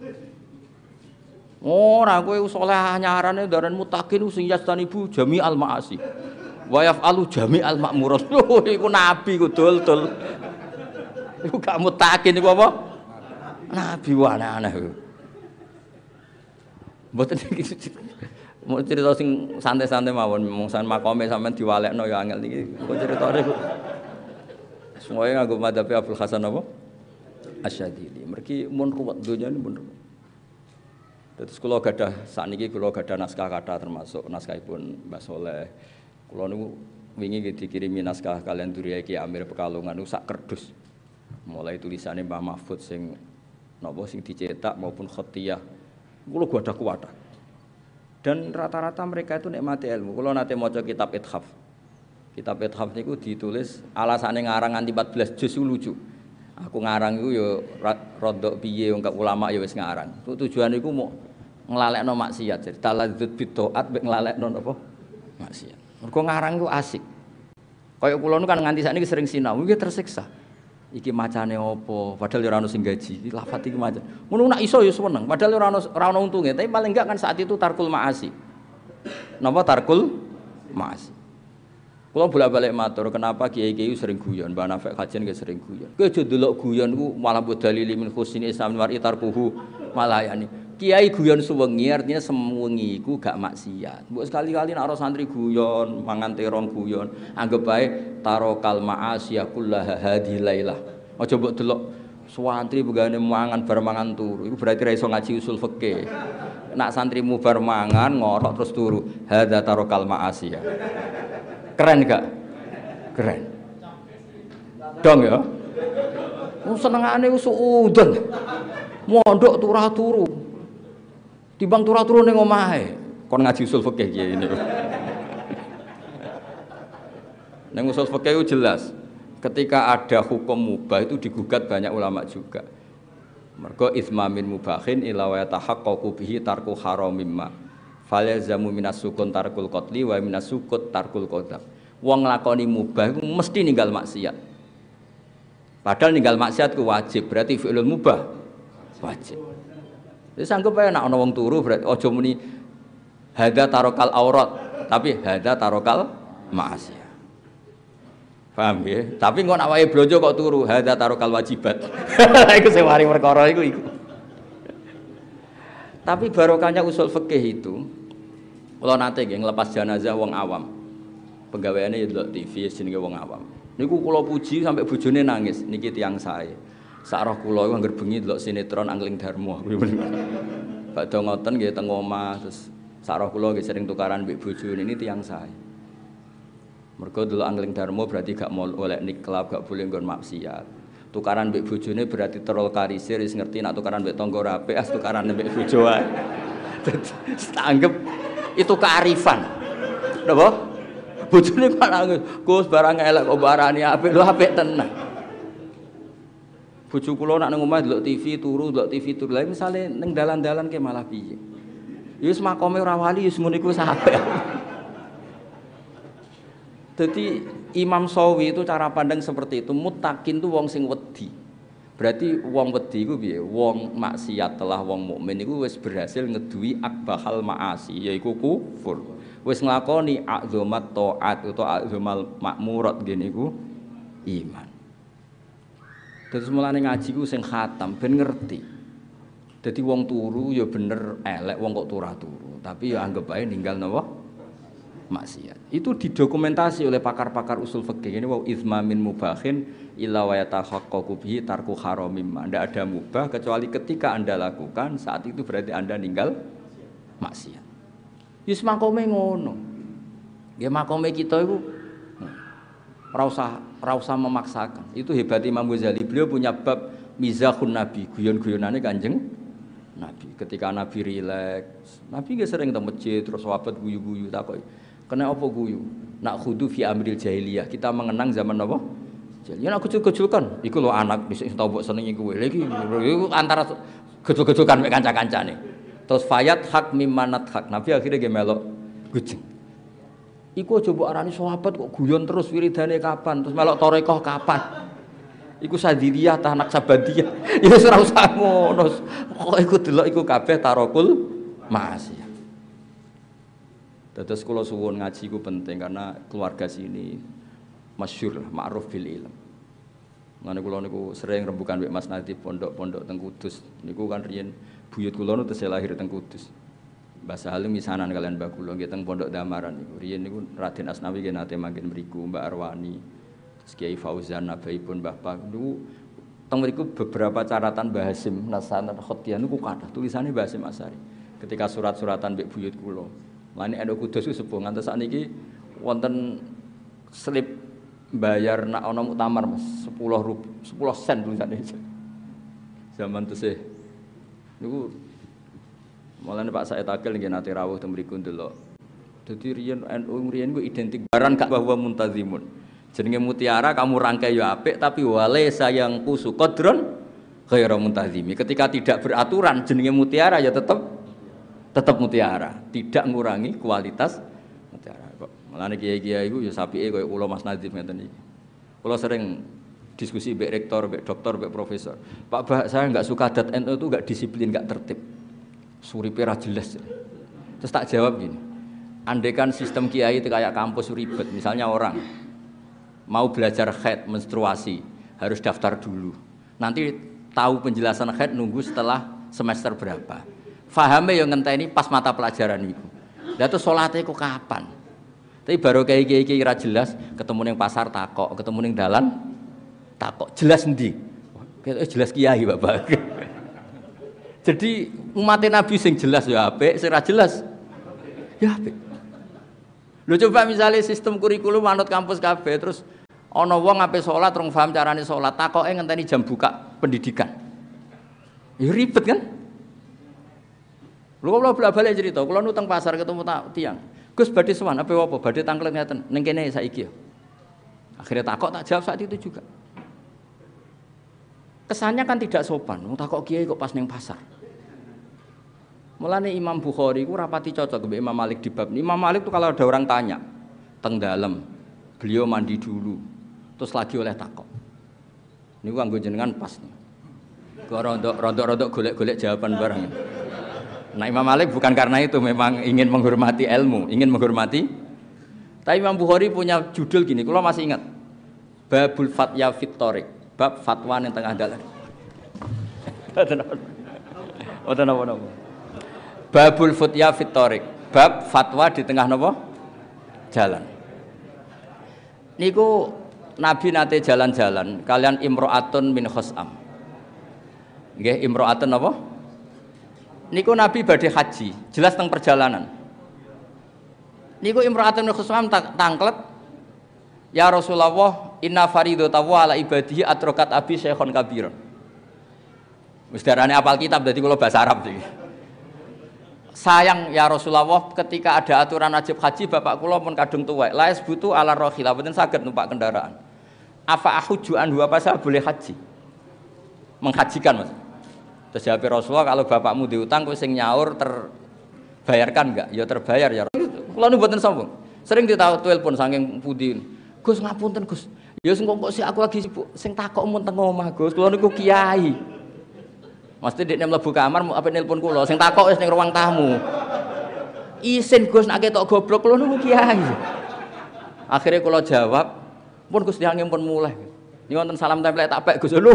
Speaker 1: Ora kowe saleh nyarane ndaran mutakin sing yastanibu jami'al ma'asi. Wa yaf'alu jami'al ma'murat. Lho iku nabi ku dul-dul. Iku gak mutakin iku apa? Nabi aneh-aneh. Mboten iki. Mau cerita sing santai-santai mawon, mung san makome sampean diwalekno ya angel iki. Kok ceritane semuanya nganggo madhab Abdul Hasan apa? Asyadili. Mergi mun ruwet donya ini mun. Terus kula gadah sakniki kula gadah naskah kathah termasuk naskahipun Mbah Soleh. Kula niku wingi dikirimi naskah kalian Duriya Ki Amir Pekalongan niku sak kerdus. Mulai tulisane Mbah Mahfud sing napa sing dicetak maupun khatiyah. Kula gadah kuwatah. Dan rata-rata mereka itu nikmati ilmu. Kula nate maca kitab Ithaf. Kitab Ithaf niku ditulis alasane ngarang nganti 14 juz lucu. Aku ngarang iku ya rodok piye wong ulama ya wis ngarang. Tujuan iku mau nglalekno maksiat. Jadi taladzut bidoat mek nglalekno napa? Maksiat. Mergo ngarang iku asik. Kaya kula nu kan nganti sakniki sering sinau, iki tersiksa. Iki macane apa? Padahal ora ono sing gaji. Lafat iki maca. Ngono nak iso ya seneng. Padahal ora ono untunge, tapi paling enggak kan saat itu tarkul maasi. Napa tarkul maasi? Kula bolak-balik matur, kenapa kiai-kiai sering guyon, Mbah Nafek kajian ge sering guyon. Kowe aja delok guyon ku malah bodalili min husni Islam mar'i tarkuhu malayani. Kiai guyon suwengi artinya sewengi iku gak maksiat. Mbok sekali-kali nek ora santri guyon, mangan terong guyon, anggap bae tarokal ma'asiyah kullaha hadhi lailah. Aja mbok delok santri begane mangan bar mangan turu. Iku berarti ra iso ngaji usul fikih. Nek santrimu bar mangan ngorok terus turu, hadza tarokal ma'asiyah. Keren gak? Keren. Dong ya. Senengane wis udan. Mondok turu. Timbang turu ning omahe. Kon ngaji usul fikih kiye ini. Ning usul fikih itu jelas. Ketika ada hukum mubah itu digugat banyak ulama juga. Mergo itsmamin mubahin ila wa yatahaqqaqu bihi tarku haramimma. Falyazamu minas sukun tarkul qatli wa minas sukut tarkul qadab. Wong nglakoni mubah iku mesti ninggal maksiat. Padahal ninggal maksiat ku wajib, berarti fi'lul mubah wajib. Wis anggap ae nek ana wong turu berarti aja muni hadza tarokal aurat, tapi hadza tarokal ma'asiyah. Paham ya? Tapi kok nek wae blonjo kok turu hadza tarokal wajibat. Iku sing mari perkara iku. Tapi barokahnya usul fikih itu, kalau nanti ngelepas jenazah wong awam, pegawaiannya ya delok TV jenenge wong awam. Niku kula puji sampai bojone nangis, niki tiyang sae. Sak roh kula iku angger bengi delok sinetron Angling Darmo. Badhe ngoten nggih teng omah terus sak roh kula nggih sering tukaran mbek bojone ini tiyang sae. Mergo delok angling darmo berarti gak mau oleh niklab, gak boleh nggon maksiat. Tukaran mbek bojone berarti terol karisir wis ngerti nek tukaran mbek tangga rapi, as tukaran mbek bojo wae. Anggap itu kearifan. Napa? Bojone kok nangis, "Gus barang elek kok barani apik, lho apik tenan." Bojo kula nak nang omah delok TV turu, delok TV turu. Lah misale ning dalan-dalan ke malah piye? Ya wis makome ora wali wis ngono iku wis apik. Jadi Imam Sawi itu cara pandang seperti itu. Muttaqin itu wong sing wedi. Berarti wong wedi iku piye? Wong maksiat telah wong mukmin iku wis berhasil ngeduwi akbahal maasi, yaiku kufur. Wis nglakoni a'dzamat taat utawa a'dzamal makmurat ngene iku iman. Terus mulane ngaji ku sing khatam ben ngerti. Dadi wong turu ya bener elek wong kok turu. Tapi ya anggap ae ninggal napa? Maksiat. Itu didokumentasi oleh pakar-pakar usul fikih. Ini wa izmamin mubahin illa wa yatahaqqaqu bihi tarku haramim. Tidak ada mubah kecuali ketika Anda lakukan saat itu berarti Anda ninggal maksiat. Wis makome ngono. Nggih makome kita iku ora usah memaksakan. Itu hebat Imam Ghazali. Beliau punya bab mizahun Nabi, guyon-guyonane Kanjeng Nabi. Ketika Nabi rileks, Nabi nggih sering teng masjid terus sahabat guyu-guyu takoki, "Kena apa guyu? Nak khudu fi amril jahiliyah." Kita mengenang zaman apa? Jahiliyah. Nak gejul-gejulkan, iku lho anak sing tau mbok senengi kowe. Lha iki antara gejul-gejulkan mek kanca-kancane. Terus fayat hak mimanat hak. Nabi akhirnya nggih melok gujeng. Iku aja mbok arani sahabat kok guyon terus wiridane kapan? Terus melok tarekah kapan? Iku sadiriyah ta anak sabadiyah. Ya wis ora usah ngono. Kok iku delok iku kabeh tarokul maksiat. Terus kula suwun ngaji ku penting karena keluarga sini masyhur ma'ruf bil ilm. Mane kula niku sering rembukan mbek Mas Nadif pondok-pondok teng Kudus. Niku kan riyen buyut kula nu tesih lahir teng Kudus. Mbah Salim misanan kalian mbah kula nggih teng Pondok Damaran niku. Riyen niku Raden Asnawi nggih nate manggen mriku, Mbak Arwani, terus Kiai Fauzan, nabaipun Mbah Pak niku teng mriku beberapa caratan Mbah Hasim Nasanat Khotian niku kathah tulisane Mbah Hasim Asari. Ketika surat-suratan mbek buyut kula. Lane Endo Kudus ku sepuh ngantos sakniki wonten slip bayar nak ana muktamar Mas 10 sen tulisane. Zaman tesih niku mulane Pak Said Akil nggih nate rawuh teng mriku ndelok. Dadi riyen NU riyen ku identik baran gak bahwa muntazimun. Jenenge mutiara kamu rangkai ya apik tapi wale sayang kusu qadron ghairu muntazimi. Ketika tidak beraturan jenenge mutiara ya tetap mutiara, tidak ngurangi kualitas mutiara. Kok mulane kiai-kiai iku ya sapike koyo kula Mas Nadif ngeten iki. Kula sering diskusi mbek rektor, mbek doktor, mbek profesor. Pak Bah, saya enggak suka adat NU itu enggak disiplin, enggak tertib. Suripe ra jelas. Terus tak jawab gini. Andaikan sistem kiai itu kayak kampus ribet, misalnya orang mau belajar haid menstruasi harus daftar dulu. Nanti tahu penjelasan haid nunggu setelah semester berapa. Fahame yang ngenteni pas mata pelajaran itu. Lah terus salate iku kapan? Tapi baru kiai-kiai ra jelas, ketemu ning pasar takok, ketemu ning dalan takok. Jelas endi? Jelas kiai, Bapak. Jadi umat Nabi sing jelas ya apik, sing ra jelas ya apik. Lho coba misalnya sistem kurikulum manut kampus kabeh terus ana wong ape salat rong paham carane salat, takoke ngenteni jam buka pendidikan. Ya ribet kan? Lho kula bolak-balik cerita, kula nutang pasar ketemu tiang. Gus badhe sowan ape apa? Badhe tanglet ngeten. Ning kene saiki ya. Akhirnya takok tak jawab saat itu juga. Kesannya kan tidak sopan. Wong takok kiai kok pas ning pasar. Mulane Imam Bukhari ku rapati cocok mbek Imam Malik di bab. Imam Malik tuh kalau ada orang tanya teng dalem, beliau mandi dulu. Terus lagi oleh takok. Niku kanggo jenengan pas. Kok rodok-rodok golek-golek jawaban bareng. Nah Imam Malik bukan karena itu, memang ingin menghormati ilmu, ingin menghormati. Tapi Imam Bukhari punya judul gini, kalau masih ingat, Babul Fatya fit Thoriq, bab fatwa yang tengah dalan. Babul Fatya fit Thoriq, bab fatwa di tengah napa? Jalan. Niku Nabi nate jalan-jalan, kalian Imro'atun min Khos'am. Nggih, Imro'atun apa? Niku Nabi badhe haji, jelas teng perjalanan. Niku Imro'atun min Khos'am tangklet Ya Rasulullah, inna faridatahu ala ibadihi atrokat abi syekhon kabir. Wis darane apal kitab dadi kula bahasa Arab iki. Sayang ya Rasulullah, ketika ada aturan wajib haji bapak kula pun kadung tuwek. La yasbutu ala rakhila, mboten saged numpak kendaraan. Apa ahuju anhu, apa saya boleh haji? Menghajikan Mas. Terus jawab Rasulullah, kalau bapakmu diutang kowe sing nyaur terbayarkan enggak? Ya terbayar ya. Kula nu mboten sombong. Sering telepon saking pundi. Gus ngapunten Gus. Ya sing kok sik aku lagi sibuk. Sing takok mun teng omah Gus. Kula niku kiai. Mesti dekne mlebu kamar apa nelpon kula. Sing takok wis ning ruang tamu. Isin Gus nek ketok goblok kula niku kiai. Akhirnya kula jawab, "Pun Gus tiyang pun mulai." Ini wonten salam tempel tak pek Gus. Lho.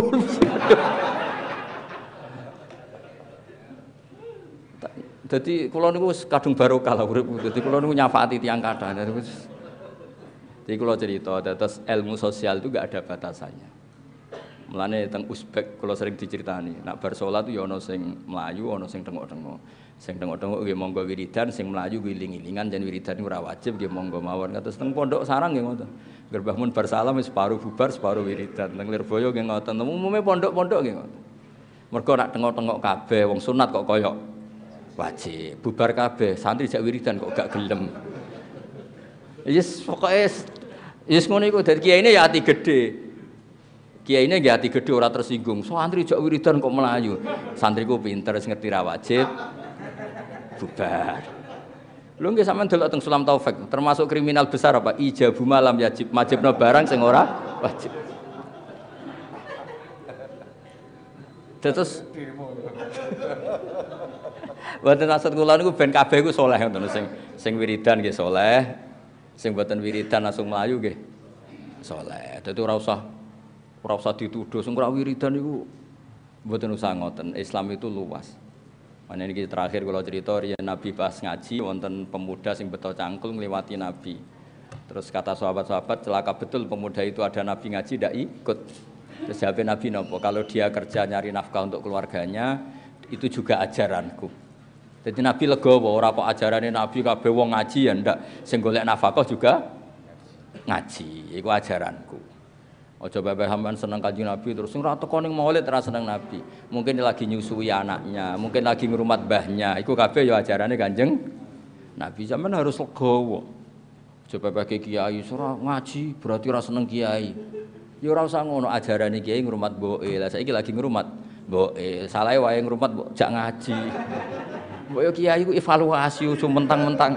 Speaker 1: Dadi kula niku kadung barokah lah urip. Dadi kula niku nyafaati tiyang kathah. Jadi kalau cerita, terus ilmu sosial itu gak ada batasannya. Mulane teng Uzbek kalau sering diceritani, nak bar salat itu ya ana sing mlayu, ana sing tengok-tengok. Sing tengok-tengok nggih monggo wiridan, sing mlayu giling-gilingan jan wiridan ora wajib nggih monggo mawon. Kados teng pondok sarang nggih ngoten. Gerbah mun bar salam wis separuh bubar, separuh wiridan. Teng Lirboyo nggih ngoten. Umume pondok-pondok nggih ngoten. Mergo nak tengok-tengok kabeh wong sunat kok koyok wajib. Bubar kabeh, santri jak wiridan kok gak gelem. Yes, pokoknya yes ngono iku dadi kiyaine ya ati gedhe. Kiyaine nggih ati gedhe ora tersinggung. Santri jak wiridan kok melayu. Santriku pinter wis ngerti ra wajib. Bubar. Lho nggih sampean delok teng Sulam Taufik, termasuk kriminal besar apa? Ijabu malam wajib, majibna barang sing ora wajib. Terus Mboten maksud kula niku ben kabeh iku saleh ngoten sing wiridan nggih saleh. Sing mboten wiridan langsung mlayu nggih saleh. Dadi ora usah dituduh sing ora wiridan niku mboten usah ngoten. Islam itu luas. Mane niki terakhir kula cerita riyen Nabi pas ngaji wonten pemuda sing beto cangkul ngliwati Nabi. Terus kata sahabat-sahabat celaka betul pemuda itu ada Nabi ngaji ndak ikut. Terus jawab Nabi napa? Kalau dia kerja nyari nafkah untuk keluarganya itu juga ajaranku. Jadi Nabi legowo ora kok ajarane Nabi kabeh wong ngaji ya ndak sing golek nafkah juga ngaji iku ajaranku. Aja bae sampean seneng Kanjeng Nabi terus sing ora teko ning maulid ora seneng Nabi. Mungkin lagi nyusui anaknya, mungkin lagi ngrumat mbahnya. Iku kabeh ya ajarane Kanjeng Nabi. Sampean harus legowo. Aja bae kiai ora ngaji berarti ora seneng kiai. Ya ora usah ngono ajarane kiai ngrumat mboke. Lah saiki lagi ngrumat mboke. Salahe wae ngrumat mbok jak ngaji. Mbok yo kiai ku evaluasi cuma mentang-mentang.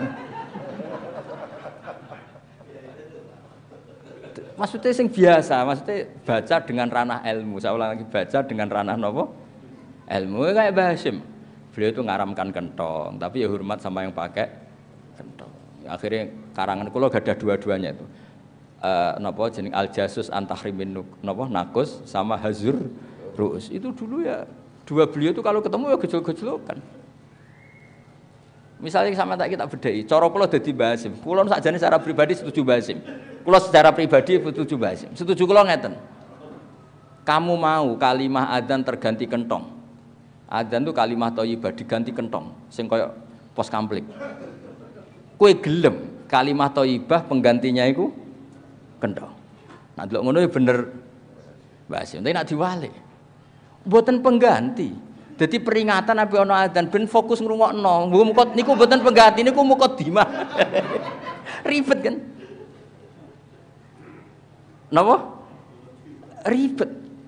Speaker 1: Maksudnya sing biasa, maksudnya baca dengan ranah ilmu. Saya ulang lagi baca dengan ranah napa? Ilmu kayak Mbah Hasyim. Beliau itu ngaramkan kentong, tapi ya hormat sama yang pakai kentong. Akhirnya karangan kula gadah dua-duanya itu. Napa jeneng Al-Jasus Antahrimin napa Nakus sama Hazur Ru'us. Itu dulu ya dua beliau itu kalau ketemu ya gejol-gejolokan. Misalnya sama tak kita bedai, cara kula dadi Mbah Hasyim. Kula sakjane secara pribadi setuju Mbah Hasyim. Kula secara pribadi setuju Mbah Hasyim. Setuju kula ngeten. Kamu mau kalimah adzan terganti kentong. Adzan itu kalimah thayyibah diganti kentong sing kaya pos kamplik. Kowe gelem kalimah thayyibah penggantinya iku kentong. Nah delok ngono ya bener Mbah Hasyim. Tapi nek diwalik mboten pengganti. Jadi peringatan api ono adzan ben fokus ngrungokno. Niku mboten pengganti niku mukadimah. Ribet kan? Napa? Ribet.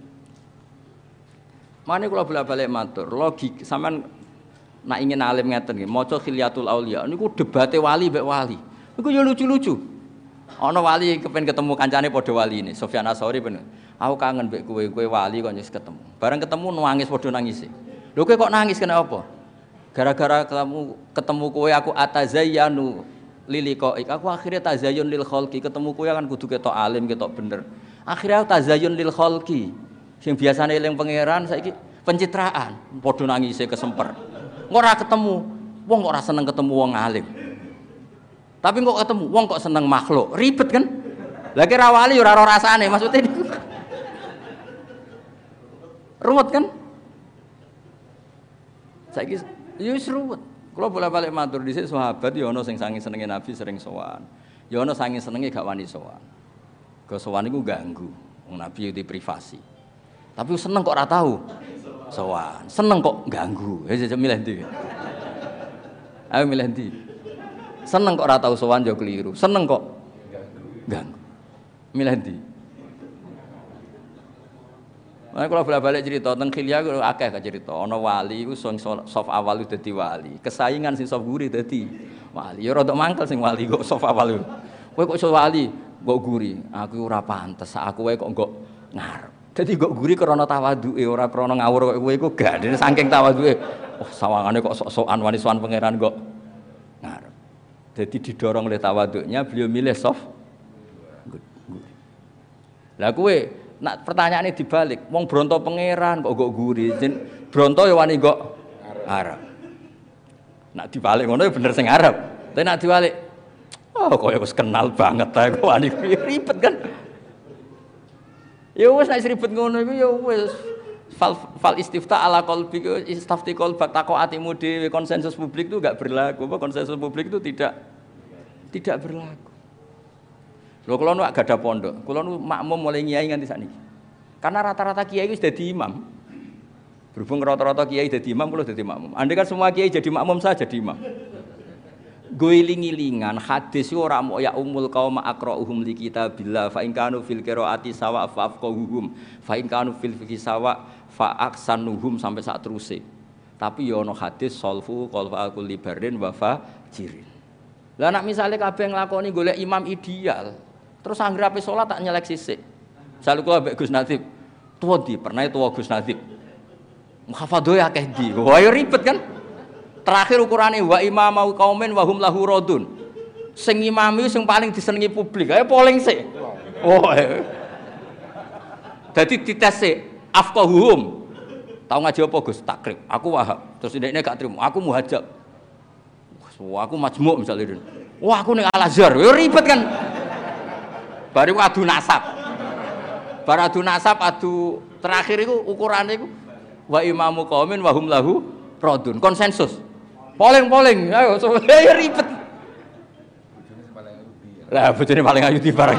Speaker 1: Mane kula bolak-balik matur, logik sampean nak ingin alim ngeten nggih, maca Khilyatul Auliya niku debate wali mbek wali. Niku yo lucu-lucu. Ana wali kepen ketemu kancane padha waline, Sufyan Ats-Tsauri ben. Aku kangen mbek kowe wali kok nyis ketemu. Bareng ketemu nangis padha nangis. Lho kowe kok nangis kenapa? Gara-gara kamu ketemu kowe aku atazayyanu liliqaik. Aku akhirnya tazayyun lil khalqi, ketemu kowe kan kudu ketok alim, ketok bener. Akhirnya aku tazayyun lil khalqi. Sing biasane eling pangeran saiki pencitraan, padha nangise kesemper. Engko ora ketemu, wong kok ora seneng ketemu wong alim. Tapi kok ketemu wong kok seneng makhluk. Ribet kan? Lah kira wali ora ora rasane, maksudnya niku. Ruwet kan? Saiki yo wis ruwet. Kula bolak-balik matur dhisik sahabat ya ana sing saking senenge Nabi sering sowan. Ya ana saking senenge gak wani sowan. Ke sowan iku ganggu. Wong Nabi itu privasi. Tapi seneng kok ora tahu. Sowan, seneng kok ganggu. Ya milih ndi. Ayo milih ndi. Seneng kok ora tahu sowan yo keliru. Seneng kok ganggu. Milih ndi. Nah, kalau bolak-balik cerita tentang Khilya aku akeh cerita. Ana wali iku sing sof awal itu dadi wali. Kesaingan sing sof guri dadi wali. Ya rada mangkel sing wali kok sof awal. Kowe kok iso wali, kok guri. Aku ora pantes. Aku wae kok ngarep. Dadi kok guri krana tawaduke ora krana ngawur kok kowe iku gandene saking tawaduke. Oh, sawangane kok sok-sokan wani sowan pangeran kok ngarep. Dadi didorong oleh tawaduknya beliau milih sof guri. Lah kowe nak pertanyaane dibalik, wong bronto pangeran kok guri, bronto ya wani kok arep. Nak dibalik ngono ya bener sing arep. Tapi nak dibalik, oh kok wis kenal banget ta kok wani ribet kan. Ya wis nek ribet ngono iku ya wis fal istifta ala qalbi istafti qalbak tako atimu dhewe konsensus publik itu enggak berlaku. Konsensus publik itu tidak berlaku. Lho kula nu gak ada pondok, kula nu makmum mulai nyai nganti sakniki. Karena rata-rata kiai wis dadi imam. Berhubung rata-rata kiai dadi imam, kula dadi makmum. Andai kan semua kiai jadi makmum saya jadi imam. Goeling-ilingan hadis ora mok ya umul qaum aqra'uhum li kitabillah fa in kanu fil qiraati sawa fa afqahuhum fa in kanu fil fiqhi sawa fa aksanuhum sampai sak teruse. Tapi ya ana hadis solfu qalfa kulli barin wa fajirin. Lah nek misale kabeh nglakoni golek imam ideal, terus anggere ape salat tak nyelek sisik. Misale kula mbek Gus Nadib, tuwa ndi? Pernah tuwa Gus Nadib. Muhafadhoe akeh ndi? Wah ya ribet kan? Terakhir ukurane wa imamau qaumin wa hum lahu radun. Sing imami sing paling disenengi publik, ayo polling sik. Oh. Dadi dites sik, afqahuhum. Tahu ngaji apa Gus? Takrib. Aku Wahab. Terus ndekne gak trimo, aku Muhajab. Wah, aku majmuk misalnya. Wah, aku ning Al-Azhar. Ya ribet kan. Bariku adu nasab. Bar adu nasab adu terakhir iku ukurane iku wa imamu qaumin wa hum lahu radun. Konsensus. Polling. Ayo ya ribet. Lah bojone paling ayu di barang.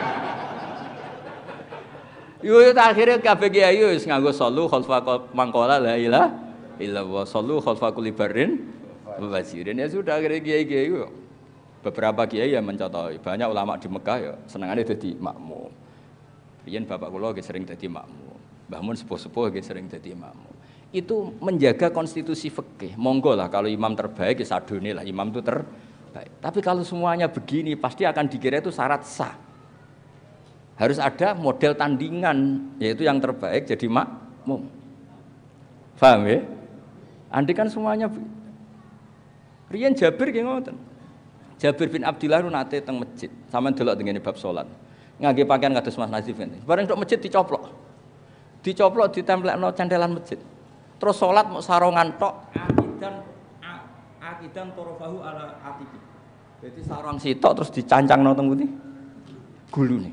Speaker 1: Yo akhire kabeh kiai wis nganggo sallu khalfa mangkola la ilaha illallah sallu khalfa kulli barrin wazirin. Ya sudah akhirnya kiai-kiai beberapa kiai yang mencontohi. Banyak ulama di Mekah ya senengane dadi makmum. Riyen bapak kula nggih sering dadi makmum. Mbah Mun sepuh-sepuh nggih sering dadi makmum. Itu menjaga konstitusi fikih. Monggo lah kalau imam terbaik ya sadone lah imam itu terbaik. Tapi kalau semuanya begini pasti akan dikira itu syarat sah. Harus ada model tandingan yaitu yang terbaik jadi makmum. Paham ya? Andai kan semuanya riyen Jabir nggih ngoten. Jabir bin Abdullah nate teng masjid, sampean delok tengene bab salat. Ngangge pakaian kados Mas Nazif ngene. Bareng tok masjid dicoplok. Dicoplok ditemplekno candelan masjid. Terus salat mok sarongan tok akidan torofahu ala atiki. Jadi sarong sitok terus dicancangno teng pundi? Gulune.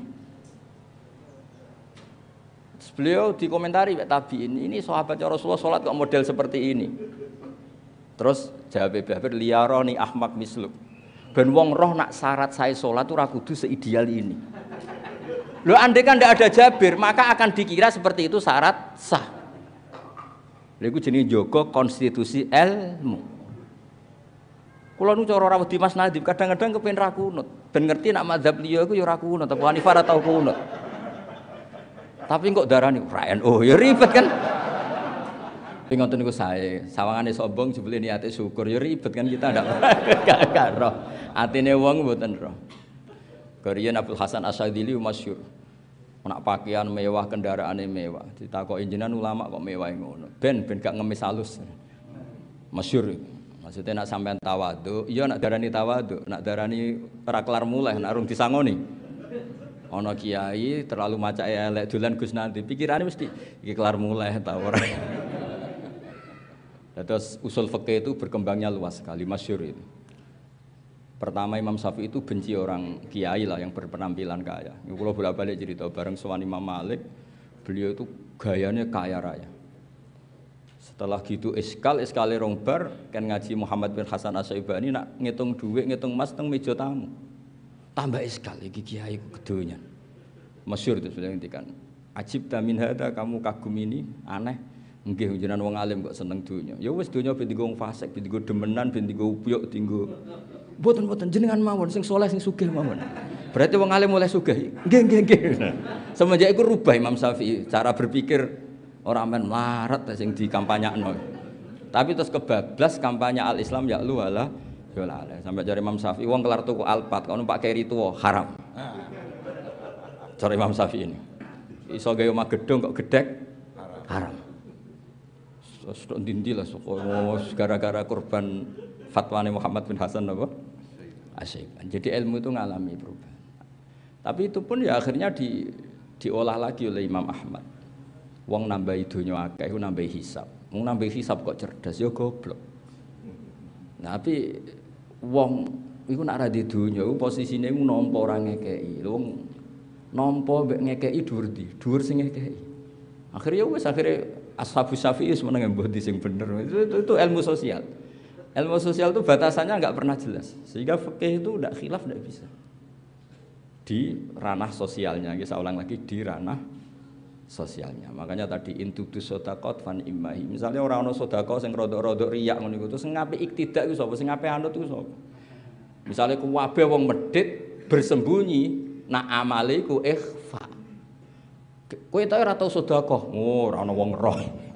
Speaker 1: Beliau dikomentari Pak Tabiin, ini sahabat Rasulullah salat kok model seperti ini. Terus jawab Jabir liyaroni ahmak misluk. Ben wong roh nak syarat saya salat ora kudu seideal ini. Lho andai kan ndak ada Jabir, maka akan dikira seperti itu syarat sah. Lha iku jenenge njaga konstitusi ilmu. Kula nu cara rawuh di Mas Nadib kadang-kadang kepen ra kunut. Ben ngerti nak mazhab liya iku ya ora kunut, Abu Hanifah ora tau kunut. Tapi kok darani NU ya ribet kan. Ngoten niku sae, sawangane sombong jebule niate syukur ya ribet kan kita ndak roh. Atine wong mboten roh. Kariyen Abdul Hasan Asyadzili masyhur. Nak pakaian mewah, kendaraane mewah. Ditakoki jenengan ulama kok mewah ngono. Ben gak ngemis halus. Masyhur. Maksudnya nak sampean tawadhu, iya nak darani tawadhu, nak darani ora kelar mulih, nak urung disangoni. Ana kiai terlalu macake elek dolan Gus nanti pikirane mesti iki kelar mulih ta ora. Terus usul fikih itu berkembangnya luas sekali, masyhur itu. Pertama Imam Syafi'i itu benci orang kiai lah yang berpenampilan kaya. Kalau bolak-balik cerita bareng sowan Imam Malik, beliau itu gayanya kaya raya. Setelah gitu iskale rong bar kan ngaji Muhammad bin Hasan Asy-Syaibani nak ngitung duit, ngitung emas teng meja tamu. Tambah iskal iki kiai kedonyan. Masyhur itu sudah ngendikan. Ajib ta min hada, kamu kagum ini aneh. Nggih jenengan wong alim kok seneng donya. Ya wis donya ben dienggo wong fasik, ben dienggo demenan, ben dienggo upyuk, dienggo mboten jenengan mawon sing saleh sing sugih mawon. Berarti wong alim mulai sugih. Nggih. Semenjak iku rubah Imam Syafi'i cara berpikir ora men melarat sing dikampanyakno. Tapi terus kebablas kampanye al-Islam ya lu wala yolale. Sampai jare Imam Syafi'i wong kelar tuku Alphard kok numpak keri tuwa haram. Cara Imam Syafi'i ini. Iso gawe omah gedung kok gedhek haram. Terus ndi lah gara-gara korban fatwane Muhammad bin Hasan apa? Asyik. Jadi ilmu itu ngalami perubahan. Tapi itu pun ya akhirnya diolah lagi oleh Imam Ahmad. Wong nambahi donya akeh iku nambahi hisab. Wong nambahi hisab kok cerdas ya goblok. Nah, tapi wong iku nek ra di donya posisine iku nampa ora ngekeki. Wong nampa mbek ngekeki dhuwur ndi? Dhuwur sing ngekeki. Akhirnya wis Ashabus Syafi'i semeneng mbah di sing bener. Itu ilmu sosial. Ilmu sosial itu batasannya enggak pernah jelas. Sehingga fikih itu enggak khilaf enggak bisa. Di ranah sosialnya, saya ulang lagi di ranah sosialnya. Makanya tadi intutu sodakot fan imahi. Misalnya orang ono sodako sing rodok-rodok riak ngono iku, sing ngape iktidak iku sapa? Sing ngape anut iku sapa? Misalnya kuwabe wong medhit bersembunyi, nak amale iku ikhfa. Kowe ta ora tau sedekah. Oh, ora ana wong roh.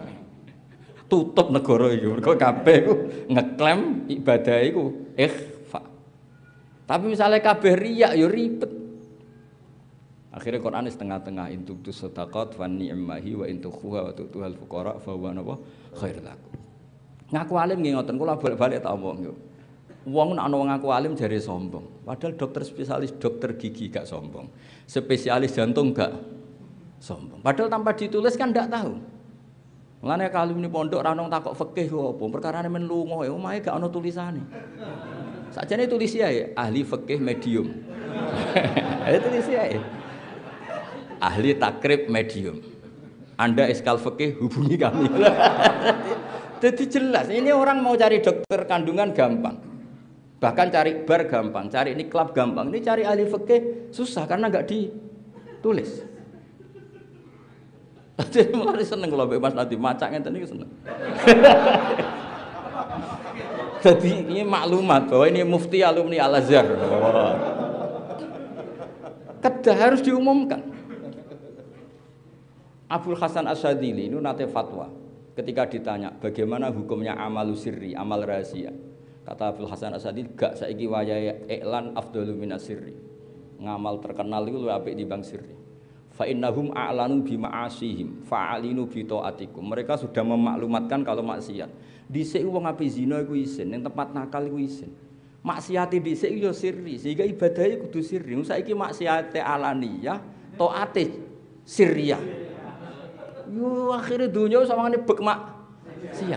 Speaker 1: Tutup negara iki. Mergo kabeh iku ngeklaim ibadah iku ikhfa. Tapi misalnya kabeh riya ya ribet. Akhirnya Quran setengah-tengah intuk sedekah wa ni'mahi wa intukhuha wa tu'tuhal fuqara fa huwa khairul lakum. Ngaku alim nggih ngoten kula bolak-balik tak omong yo. Wong nek ana wong ngaku alim jare sombong. Padahal dokter spesialis dokter gigi gak sombong. Spesialis jantung gak sombong. Padahal tanpa ditulis kan ndak tahu. Mulane kalau ini pondok ra ono takok fikih ku apa? Perkarane men lunga ya omahe gak ono tulisane. Sakjane tulis ya ahli fikih medium. Itu tulis ya. Ahli takrib medium. Anda eskal fikih hubungi kami. Jadi jelas ini orang mau cari dokter kandungan gampang. Bahkan cari bar gampang, cari ini klub gampang. Ini cari ahli fikih susah karena enggak ditulis. Jadi mulai seneng kalau bebas nanti macak ngeten niku seneng. Jadi ini maklumat bahwa ini mufti alumni Al-Azhar. Kedah harus diumumkan. Abdul Hasan Asyadzili itu nate fatwa ketika ditanya bagaimana hukumnya amalu sirri, amal rahasia. Kata Abdul Hasan Asyadzili, gak saiki wayahe iklan afdalu minas sirri. Ngamal terkenal itu luwih apik timbang sirri. Fa innahum a'lanu bi ma'asihim fa'alinu bi taatikum. Mereka sudah memaklumatkan kalau maksiat. Dhisik wong ape zina iku isin, ning tempat nakal iku isin. Maksiate dhisik yo sirri, sehingga ibadahe kudu sirri. Saiki maksiate alaniyah, taate sirriyah. Yo akhire donya samangane bek maksiat.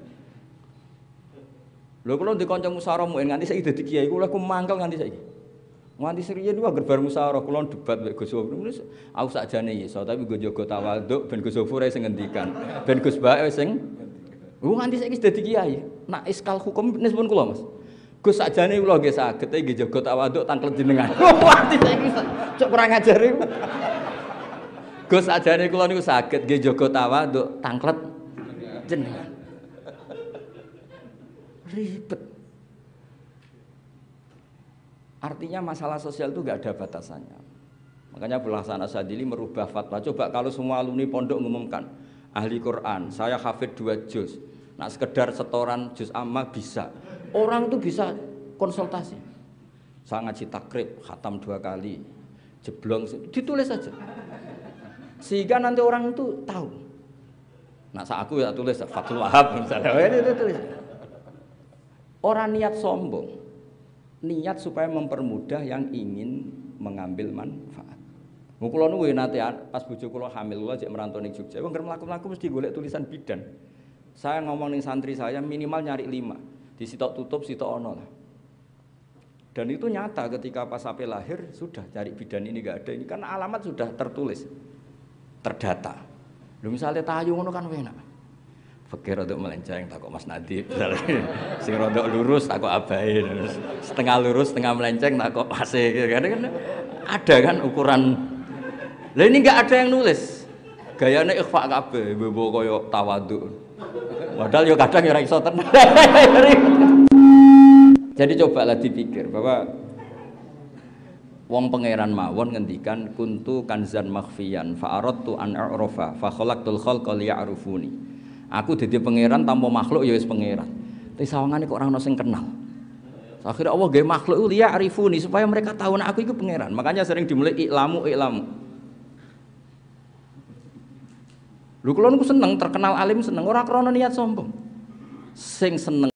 Speaker 1: Lho kula ndek kanca musyawarah muin nganti saiki dadi kiai kula ku mangkel nganti saiki. Nganti serius itu agar bar musyawarah kula debat mek Gus Sofur. Aku sakjane iso tapi nggo jaga tawaduk ben Gus Sofur sing ngendikan. Ben Gus Bae sing nganti saiki dadi kiai. Nak iskal hukum nispun kula Mas. Gus sakjane kula nggih saged nggih jaga tawaduk tanglet jenengan. Nganti saiki cok kurang ajar iki. Gus sakjane kula niku saged nggih jaga tawaduk tanglet jenengan. Ribet. Artinya masalah sosial itu enggak ada batasannya. Makanya Abdul Hasan Asyadzili merubah fatwa. Coba kalau semua alumni pondok mengumumkan ahli Quran, saya hafid 2 juz. Nah sekedar setoran juz amma bisa. Orang itu bisa konsultasi. Saya ngaji takrib, khatam 2 kali, jeblong, ditulis saja. Sehingga nanti orang itu tahu. Nah aku ya tulis Fathul Wahab misalnya. Itu tulis. Orang niat sombong, niat supaya mempermudah yang ingin mengambil manfaat. Kula nu nate pas bojo kula hamil kula jek merantau ning Jogja. Wong ngrem mlaku-mlaku mesti golek tulisan bidan. Saya ngomong ning santri saya minimal nyari 5. Di sitok tutup sitok ono lah. Dan itu nyata ketika pas sampai lahir sudah cari bidan ini enggak ada. Ini kan alamat sudah tertulis. Terdata. Lho misalnya tayu ngono kan enak. Fikir rodok melenceng takok Mas Nadib misalnya. Sing rodok lurus takok abahe terus setengah lurus setengah melenceng takok Mas kan ada kan ukuran Lah ini enggak ada yang nulis. Gayane ikhfa kabeh, mbok koyo tawadhu. Padahal yo kadang ora iso tenan. Jadi cobalah dipikir bahwa wong pangeran mawon ngendikan kuntu kanzan makhfiyan fa aradtu an a'rafa fa khalaqtul khalqa liya'rifuni. Aku dadi pangeran tanpa makhluk ya wis pangeran. Tapi sawangane kok ora ono sing kenal. Akhirnya Allah gawe makhluk liya'rifuni supaya mereka tahu nek aku iku pangeran. Makanya sering dimulai iklamu. Lho kula niku seneng terkenal alim seneng ora krana niat sombong. Sing seneng